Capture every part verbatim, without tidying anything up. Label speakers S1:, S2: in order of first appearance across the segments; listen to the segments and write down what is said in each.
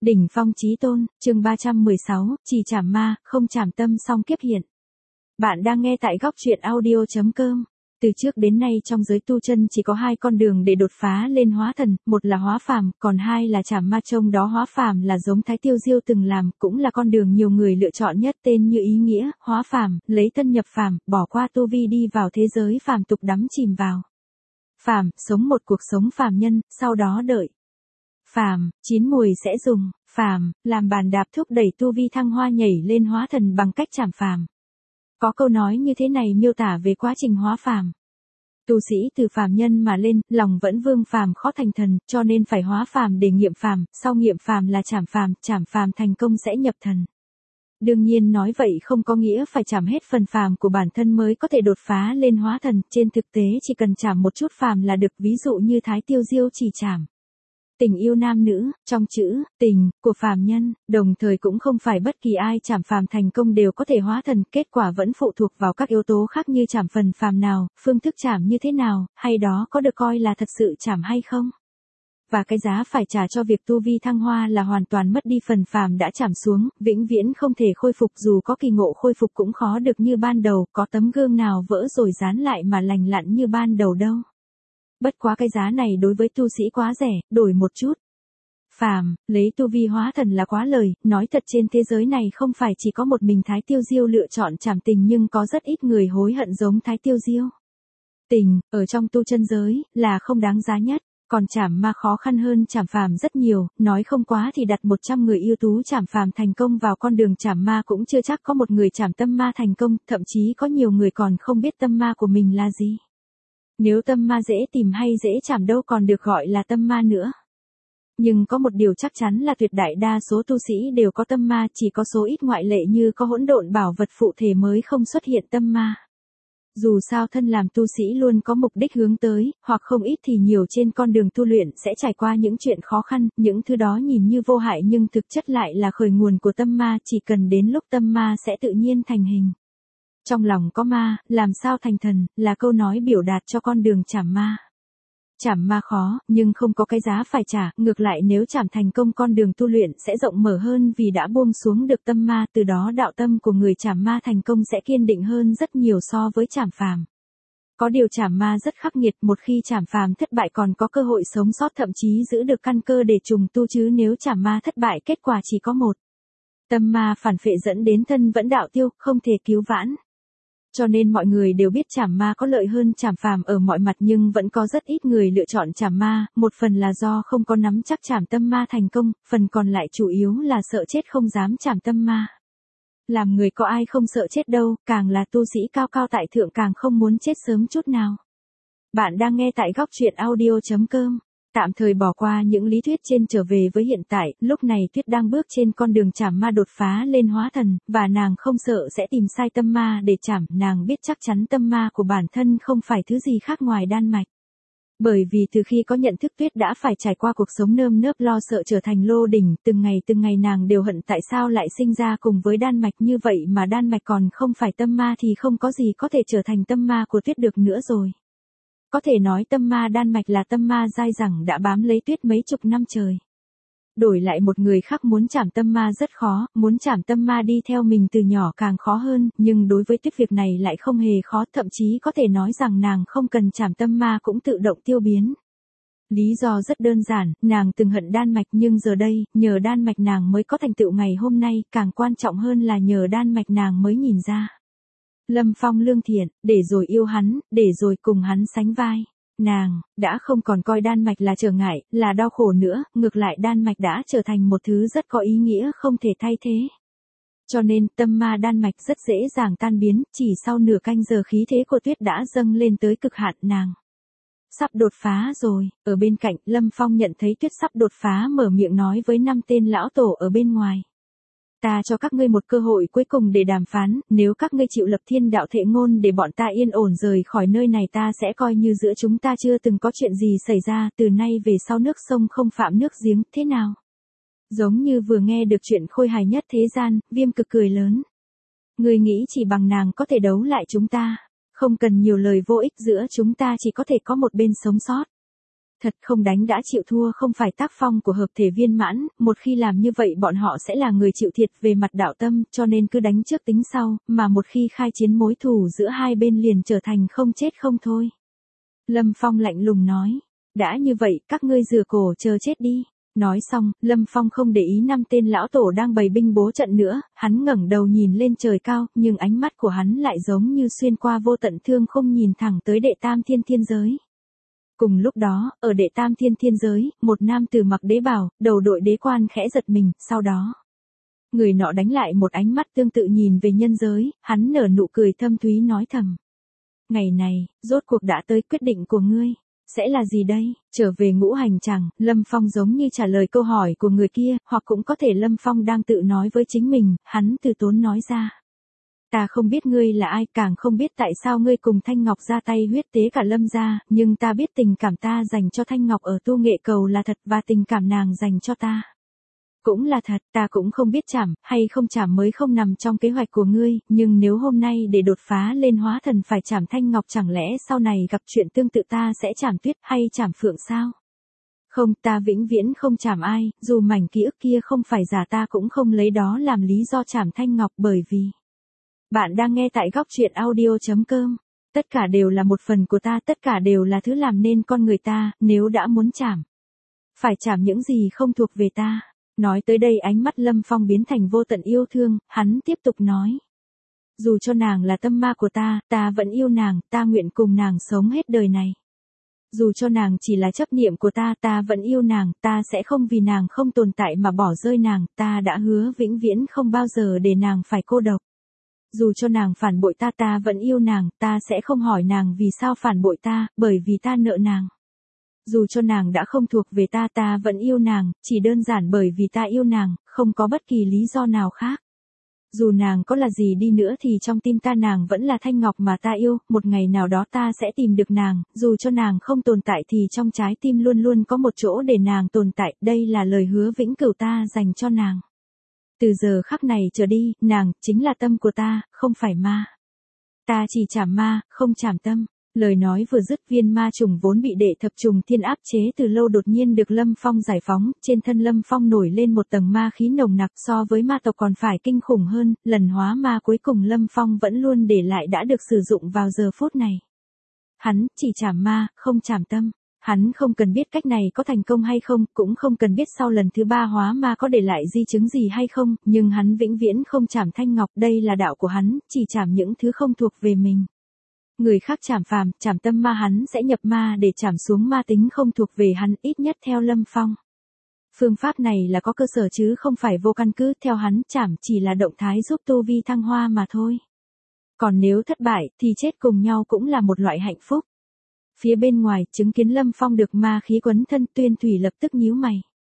S1: Đỉnh phong chí tôn, chương ba trăm mười sáu, chỉ trảm ma, không trảm tâm song kiếp hiện. Bạn đang nghe tại góc truyện audio chấm com. Từ trước đến nay trong giới tu chân chỉ có hai con đường để đột phá lên hóa thần, một là hóa phàm, còn hai là trảm ma. Trong đó hóa phàm là giống Thái Tiêu Diêu từng làm, cũng là con đường nhiều người lựa chọn nhất, tên như ý nghĩa, hóa phàm, lấy thân nhập phàm, bỏ qua tu vi đi vào thế giới phàm tục đắm chìm vào. Phàm, sống một cuộc sống phàm nhân, sau đó đợi phàm, chín mùi sẽ dùng phàm làm bàn đạp thúc đẩy tu vi thăng hoa nhảy lên hóa thần bằng cách trảm phàm. Có câu nói như thế này miêu tả về quá trình hóa phàm. Tu sĩ từ phàm nhân mà lên, lòng vẫn vương phàm khó thành thần, cho nên phải hóa phàm để nghiệm phàm, sau nghiệm phàm là trảm phàm, trảm phàm thành công sẽ nhập thần. Đương nhiên nói vậy không có nghĩa phải trảm hết phần phàm của bản thân mới có thể đột phá lên hóa thần, trên thực tế chỉ cần trảm một chút phàm là được, ví dụ như Thái Tiêu Diêu chỉ trảm tình yêu nam nữ, trong chữ tình của phàm nhân, đồng thời cũng không phải bất kỳ ai trảm phàm thành công đều có thể hóa thần, kết quả vẫn phụ thuộc vào các yếu tố khác như trảm phần phàm nào, phương thức trảm như thế nào, hay đó có được coi là thật sự trảm hay không. Và cái giá phải trả cho việc tu vi thăng hoa là hoàn toàn mất đi phần phàm đã trảm xuống, vĩnh viễn không thể khôi phục, dù có kỳ ngộ khôi phục cũng khó được như ban đầu, có tấm gương nào vỡ rồi dán lại mà lành lặn như ban đầu đâu. Bất quá cái giá này đối với tu sĩ quá rẻ, đổi một chút. Phàm, lấy tu vi hóa thần là quá lời, nói thật trên thế giới này không phải chỉ có một mình Thái Tiêu Diêu lựa chọn trảm tình, nhưng có rất ít người hối hận giống Thái Tiêu Diêu. Tình, ở trong tu chân giới, là không đáng giá nhất, còn trảm ma khó khăn hơn trảm phàm rất nhiều, nói không quá thì đặt một trăm người ưu tú trảm phàm thành công vào con đường trảm ma cũng chưa chắc có một người trảm tâm ma thành công, thậm chí có nhiều người còn không biết tâm ma của mình là gì. Nếu tâm ma dễ tìm hay dễ trảm đâu còn được gọi là tâm ma nữa. Nhưng có một điều chắc chắn là tuyệt đại đa số tu sĩ đều có tâm ma, chỉ có số ít ngoại lệ như có hỗn độn bảo vật phụ thể mới không xuất hiện tâm ma. Dù sao thân làm tu sĩ luôn có mục đích hướng tới, hoặc không ít thì nhiều trên con đường tu luyện sẽ trải qua những chuyện khó khăn, những thứ đó nhìn như vô hại nhưng thực chất lại là khởi nguồn của tâm ma, chỉ cần đến lúc tâm ma sẽ tự nhiên thành hình. Trong lòng có ma, làm sao thành thần, là câu nói biểu đạt cho con đường trảm ma. Trảm ma khó, nhưng không có cái giá phải trả, ngược lại nếu trảm thành công con đường tu luyện sẽ rộng mở hơn vì đã buông xuống được tâm ma, từ đó đạo tâm của người trảm ma thành công sẽ kiên định hơn rất nhiều so với trảm phàm. Có điều trảm ma rất khắc nghiệt, một khi trảm phàm thất bại còn có cơ hội sống sót, thậm chí giữ được căn cơ để trùng tu, chứ nếu trảm ma thất bại kết quả chỉ có một. Tâm ma phản phệ dẫn đến thân vẫn đạo tiêu, không thể cứu vãn. Cho nên mọi người đều biết trảm ma có lợi hơn trảm phàm ở mọi mặt, nhưng vẫn có rất ít người lựa chọn trảm ma, một phần là do không có nắm chắc trảm tâm ma thành công, phần còn lại chủ yếu là sợ chết không dám trảm tâm ma. Làm người có ai không sợ chết đâu, càng là tu sĩ cao cao tại thượng càng không muốn chết sớm chút nào. Bạn đang nghe tại góc truyện audio chấm com. Tạm thời bỏ qua những lý thuyết trên trở về với hiện tại, lúc này Tuyết đang bước trên con đường trảm ma đột phá lên hóa thần, và nàng không sợ sẽ tìm sai tâm ma để trảm, nàng biết chắc chắn tâm ma của bản thân không phải thứ gì khác ngoài đan mạch. Bởi vì từ khi có nhận thức, Tuyết đã phải trải qua cuộc sống nơm nớp lo sợ trở thành lô đỉnh, từng ngày từng ngày nàng đều hận tại sao lại sinh ra cùng với đan mạch như vậy, mà đan mạch còn không phải tâm ma thì không có gì có thể trở thành tâm ma của Tuyết được nữa rồi. Có thể nói tâm ma đan mạch là tâm ma dai dẳng đã bám lấy Tuyết mấy chục năm trời. Đổi lại một người khác muốn trảm tâm ma rất khó, muốn trảm tâm ma đi theo mình từ nhỏ càng khó hơn, nhưng đối với Tuyết việc này lại không hề khó, thậm chí có thể nói rằng nàng không cần trảm tâm ma cũng tự động tiêu biến. Lý do rất đơn giản, nàng từng hận đan mạch nhưng giờ đây, nhờ đan mạch nàng mới có thành tựu ngày hôm nay, càng quan trọng hơn là nhờ đan mạch nàng mới nhìn ra Lâm Phong lương thiện, để rồi yêu hắn, để rồi cùng hắn sánh vai. Nàng, đã không còn coi đan mạch là trở ngại, là đau khổ nữa, ngược lại đan mạch đã trở thành một thứ rất có ý nghĩa không thể thay thế. Cho nên, tâm ma đan mạch rất dễ dàng tan biến, chỉ sau nửa canh giờ khí thế của Tuyết đã dâng lên tới cực hạn, nàng sắp đột phá rồi. Ở bên cạnh, Lâm Phong nhận thấy Tuyết sắp đột phá mở miệng nói với năm tên lão tổ ở bên ngoài. Ta cho các ngươi một cơ hội cuối cùng để đàm phán, nếu các ngươi chịu lập thiên đạo thệ ngôn để bọn ta yên ổn rời khỏi nơi này, ta sẽ coi như giữa chúng ta chưa từng có chuyện gì xảy ra, từ nay về sau nước sông không phạm nước giếng, thế nào? Giống như vừa nghe được chuyện khôi hài nhất thế gian, Viêm Cực cười lớn. Ngươi nghĩ chỉ bằng nàng có thể đấu lại chúng ta, không cần nhiều lời vô ích, giữa chúng ta chỉ có thể có một bên sống sót. Thật không đánh đã chịu thua không phải tác phong của hợp thể viên mãn, một khi làm như vậy bọn họ sẽ là người chịu thiệt về mặt đạo tâm, cho nên cứ đánh trước tính sau, mà một khi khai chiến mối thù giữa hai bên liền trở thành không chết không thôi. Lâm Phong lạnh lùng nói, đã như vậy các ngươi rửa cổ chờ chết đi. Nói xong, Lâm Phong không để ý năm tên lão tổ đang bày binh bố trận nữa, hắn ngẩng đầu nhìn lên trời cao, nhưng ánh mắt của hắn lại giống như xuyên qua vô tận thương không nhìn thẳng tới đệ tam thiên thiên giới. Cùng lúc đó, ở đệ tam thiên thiên giới, một nam tử mặc đế bào, đầu đội đế quan khẽ giật mình, sau đó. Người nọ đánh lại một ánh mắt tương tự nhìn về nhân giới, hắn nở nụ cười thâm thúy nói thầm. Ngày này, rốt cuộc đã tới quyết định của ngươi. Sẽ là gì đây? Trở về ngũ hành chẳng, Lâm Phong giống như trả lời câu hỏi của người kia, hoặc cũng có thể Lâm Phong đang tự nói với chính mình, hắn từ tốn nói ra. Ta không biết ngươi là ai, càng không biết tại sao ngươi cùng Thanh Ngọc ra tay huyết tế cả Lâm gia, nhưng ta biết tình cảm ta dành cho Thanh Ngọc ở tu nghệ cầu là thật và tình cảm nàng dành cho ta cũng là thật, ta cũng không biết chảm, hay không chảm mới không nằm trong kế hoạch của ngươi, nhưng nếu hôm nay để đột phá lên hóa thần phải chảm Thanh Ngọc chẳng lẽ sau này gặp chuyện tương tự ta sẽ chảm Tuyết hay chảm Phượng sao? Không, ta vĩnh viễn không chảm ai, dù mảnh ký ức kia không phải giả ta cũng không lấy đó làm lý do chảm Thanh Ngọc bởi vì... Bạn đang nghe tại góc truyện audio chấm com. Tất cả đều là một phần của ta, tất cả đều là thứ làm nên con người ta, nếu đã muốn chảm. Phải chảm những gì không thuộc về ta. Nói tới đây ánh mắt Lâm Phong biến thành vô tận yêu thương, hắn tiếp tục nói. Dù cho nàng là tâm ma của ta, ta vẫn yêu nàng, ta nguyện cùng nàng sống hết đời này. Dù cho nàng chỉ là chấp niệm của ta, ta vẫn yêu nàng, ta sẽ không vì nàng không tồn tại mà bỏ rơi nàng, ta đã hứa vĩnh viễn không bao giờ để nàng phải cô độc. Dù cho nàng phản bội ta ta vẫn yêu nàng, ta sẽ không hỏi nàng vì sao phản bội ta, bởi vì ta nợ nàng. Dù cho nàng đã không thuộc về ta ta vẫn yêu nàng, chỉ đơn giản bởi vì ta yêu nàng, không có bất kỳ lý do nào khác. Dù nàng có là gì đi nữa thì trong tim ta nàng vẫn là Thanh Ngọc mà ta yêu, một ngày nào đó ta sẽ tìm được nàng, dù cho nàng không tồn tại thì trong trái tim luôn luôn có một chỗ để nàng tồn tại, đây là lời hứa vĩnh cửu ta dành cho nàng. Từ giờ khắc này trở đi, nàng chính là tâm của ta, không phải ma. Ta chỉ chảm ma, không chảm tâm. Lời nói vừa dứt viên ma trùng vốn bị đệ thập trùng thiên áp chế từ lâu đột nhiên được Lâm Phong giải phóng, trên thân Lâm Phong nổi lên một tầng ma khí nồng nặc so với ma tộc còn phải kinh khủng hơn, lần hóa ma cuối cùng Lâm Phong vẫn luôn để lại đã được sử dụng vào giờ phút này. Hắn chỉ chảm ma, không chảm tâm. Hắn không cần biết cách này có thành công hay không, cũng không cần biết sau lần thứ ba hóa ma có để lại di chứng gì hay không, nhưng hắn vĩnh viễn không chảm Thanh Ngọc, đây là đạo của hắn, chỉ chảm những thứ không thuộc về mình. Người khác chảm phàm, chảm tâm ma hắn sẽ nhập ma để chảm xuống ma tính không thuộc về hắn, ít nhất theo Lâm Phong. Phương pháp này là có cơ sở chứ không phải vô căn cứ, theo hắn chảm chỉ là động thái giúp tu vi thăng hoa mà thôi. Còn nếu thất bại thì chết cùng nhau cũng là một loại hạnh phúc. Phía bên ngoài, chứng kiến Lâm Phong được ma khí quấn thân, Tuyên Thủy lập tức nhíu mày.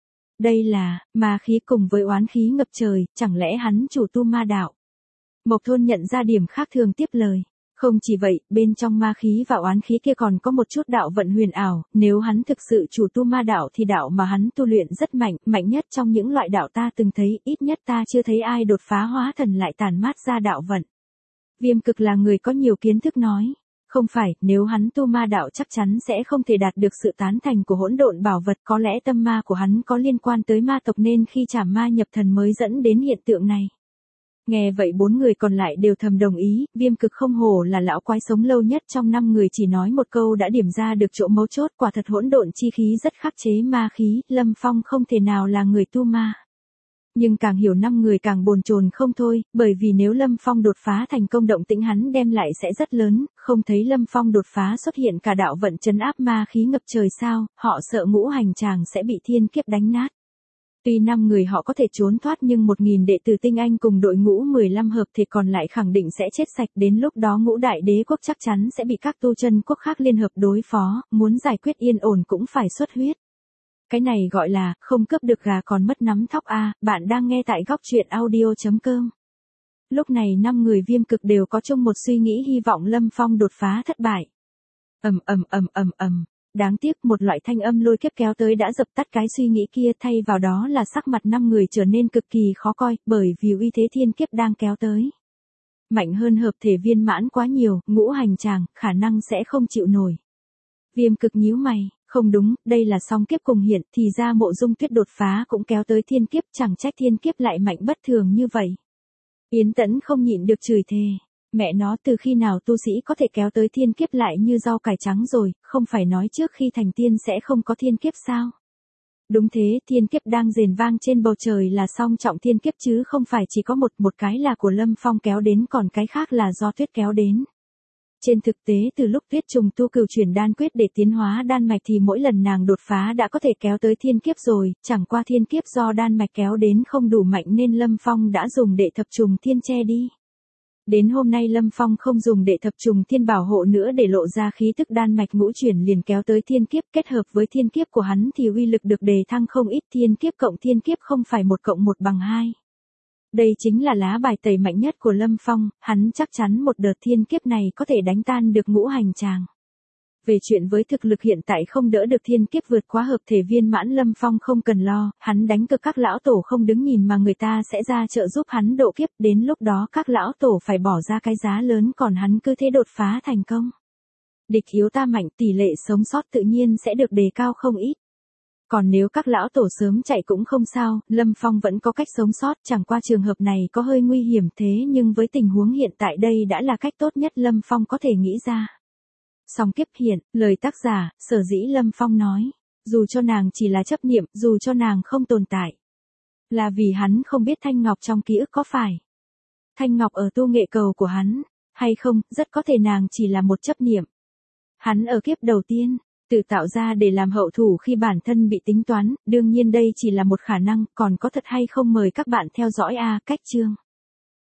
S1: Đây là, ma khí cùng với oán khí ngập trời, chẳng lẽ hắn chủ tu ma đạo? Mộc Thôn nhận ra điểm khác thường tiếp lời. Không chỉ vậy, bên trong ma khí và oán khí kia còn có một chút đạo vận huyền ảo, nếu hắn thực sự chủ tu ma đạo thì đạo mà hắn tu luyện rất mạnh, mạnh nhất trong những loại đạo ta từng thấy, ít nhất ta chưa thấy ai đột phá hóa thần lại tản mát ra đạo vận. Viêm Cực là người có nhiều kiến thức nói. Không phải, nếu hắn tu ma đạo chắc chắn sẽ không thể đạt được sự tán thành của hỗn độn bảo vật, có lẽ tâm ma của hắn có liên quan tới ma tộc nên khi chảm ma nhập thần mới dẫn đến hiện tượng này. Nghe vậy bốn người còn lại đều thầm đồng ý, Viêm Cực không hổ là lão quái sống lâu nhất trong năm người chỉ nói một câu đã điểm ra được chỗ mấu chốt, quả thật hỗn độn chi khí rất khắc chế ma khí, Lâm Phong không thể nào là người tu ma. Nhưng càng hiểu năm người càng bồn chồn không thôi, bởi vì nếu Lâm Phong đột phá thành công động tĩnh hắn đem lại sẽ rất lớn, không thấy Lâm Phong đột phá xuất hiện cả đạo vận trấn áp ma khí ngập trời sao, họ sợ ngũ hành tràng sẽ bị thiên kiếp đánh nát. Tuy năm người họ có thể trốn thoát nhưng một nghìn đệ tử tinh anh cùng đội ngũ mười lăm hợp thì còn lại khẳng định sẽ chết sạch, đến lúc đó ngũ đại đế quốc chắc chắn sẽ bị các tu chân quốc khác liên hợp đối phó, muốn giải quyết yên ổn cũng phải xuất huyết. Cái này gọi là, không cướp được gà còn mất nắm thóc a. À, bạn đang nghe tại góc truyện audio chấm com. Lúc này năm người Viêm Cực đều có chung một suy nghĩ, hy vọng Lâm Phong đột phá thất bại. Ầm ầm ầm ầm ầm, đáng tiếc một loại thanh âm lôi kiếp kéo tới đã dập tắt cái suy nghĩ kia, thay vào đó là sắc mặt năm người trở nên cực kỳ khó coi, bởi vì uy thế thiên kiếp đang kéo tới. Mạnh hơn hợp thể viên mãn quá nhiều, ngũ hành tràng, khả năng sẽ không chịu nổi. Viêm Cực nhíu mày, Không đúng, đây là song kiếp cùng hiện, thì ra Mộ Dung Tuyết đột phá cũng kéo tới thiên kiếp, chẳng trách thiên kiếp lại mạnh bất thường như vậy. Yến Tẫn không nhịn được chửi thề. Mẹ nó, từ khi nào tu sĩ có thể kéo tới thiên kiếp lại như rau cải trắng rồi, không phải nói trước khi thành tiên sẽ không có thiên kiếp sao? Đúng thế, thiên kiếp đang rền vang trên bầu trời là song trọng thiên kiếp chứ không phải chỉ có một, một cái là của Lâm Phong kéo đến còn cái khác là do Tuyết kéo đến. Trên thực tế từ lúc Tuyết trùng tu cửu chuyển đan quyết để tiến hóa đan mạch thì mỗi lần nàng đột phá đã có thể kéo tới thiên kiếp rồi, chẳng qua thiên kiếp do đan mạch kéo đến không đủ mạnh nên Lâm Phong đã dùng đệ thập trùng thiên che đi. Đến hôm nay Lâm Phong không dùng đệ thập trùng thiên bảo hộ nữa để lộ ra khí tức đan mạch ngũ chuyển liền kéo tới thiên kiếp, kết hợp với thiên kiếp của hắn thì uy lực được đề thăng không ít, thiên kiếp cộng thiên kiếp không phải một cộng một bằng hai. Đây chính là lá bài tẩy mạnh nhất của Lâm Phong, hắn chắc chắn một đợt thiên kiếp này có thể đánh tan được ngũ hành tràng. Về chuyện với thực lực hiện tại không đỡ được thiên kiếp vượt quá hợp thể viên mãn Lâm Phong không cần lo, hắn đánh cực các lão tổ không đứng nhìn mà người ta sẽ ra trợ giúp hắn độ kiếp, đến lúc đó các lão tổ phải bỏ ra cái giá lớn còn hắn cứ thế đột phá thành công. Địch yếu ta mạnh, tỷ lệ sống sót tự nhiên sẽ được đề cao không ít. Còn nếu các lão tổ sớm chạy cũng không sao, Lâm Phong vẫn có cách sống sót, chẳng qua trường hợp này có hơi nguy hiểm thế nhưng với tình huống hiện tại đây đã là cách tốt nhất Lâm Phong có thể nghĩ ra. Song kiếp hiện, lời tác giả, sở dĩ Lâm Phong nói, dù cho nàng chỉ là chấp niệm, dù cho nàng không tồn tại. Là vì hắn không biết Thanh Ngọc trong ký ức có phải Thanh Ngọc ở tu nghệ cầu của hắn, hay không, rất có thể nàng chỉ là một chấp niệm. Hắn ở kiếp đầu tiên, tự tạo ra để làm hậu thủ khi bản thân bị tính toán, đương nhiên đây chỉ là một khả năng, còn có thật hay không mời các bạn theo dõi A Cách chương.